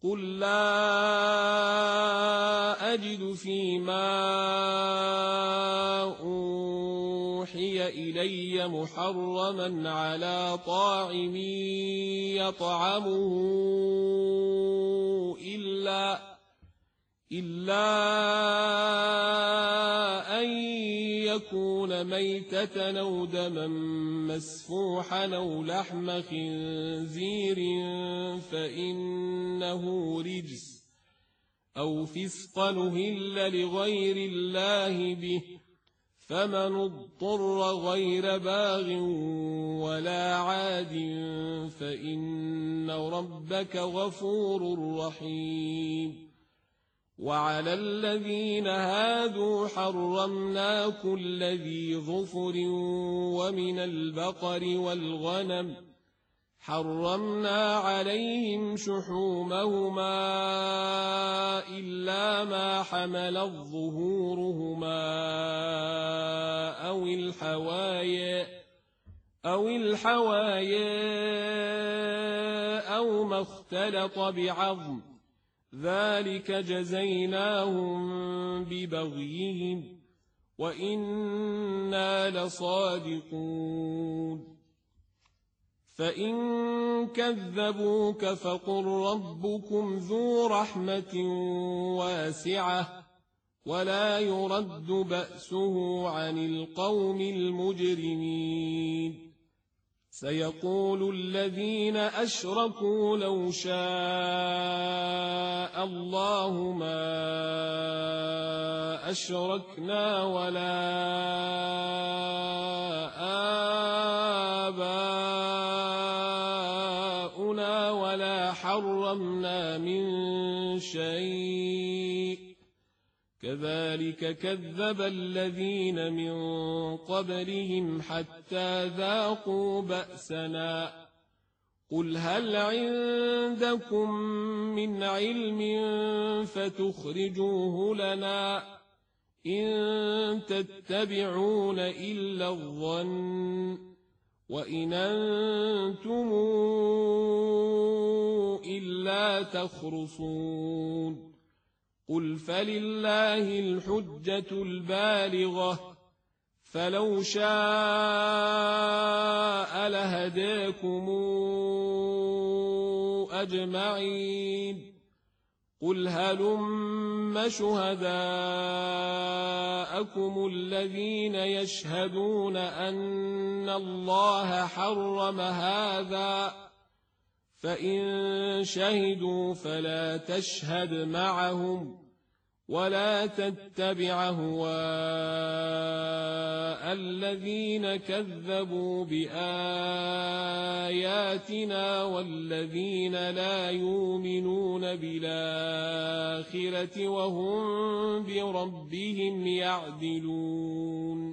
قل لا أجد فيما أوحي إلي محرما على طاعم يطعمه إلا أن يكون ميتة أو دما مسفوحا أو لحم خنزير فإنه رجس أو فسقا أهل لغير الله به فمن اضطر غير باغ ولا عاد فإن ربك غفور رحيم وعلى الذين هادوا حرمنا كل ذي ظفر ومن البقر والغنم حرمنا عليهم شحومهما إلا ما حملت ظهورهما أو الحوايا أو ما اختلط بعظم ذلك جزيناهم ببغيهم وإنا لصادقون فإن كذبوك فقل ربكم ذو رحمة واسعة ولا يرد بأسه عن القوم المجرمين سيقول الذين أشركوا لو شاء الله ما أشركنا ولا آباؤنا ولا حرمنا من شيء كذلك كذب الذين من قبلهم حتى ذاقوا بأسنا قل هل عندكم من علم فتخرجوه لنا إن تتبعون إلا الظن وإن أنتم إلا تخرصون قل فلله الحجة البالغة فلو شاء لهداكم أجمعين قل هلم شهداءكم الذين يشهدون أن الله حرم هذا فإن شهدوا فلا تشهد معهم ولا تتبع هواء الذين كذبوا بآياتنا والذين لا يؤمنون بالآخرة وهم بربهم يعدلون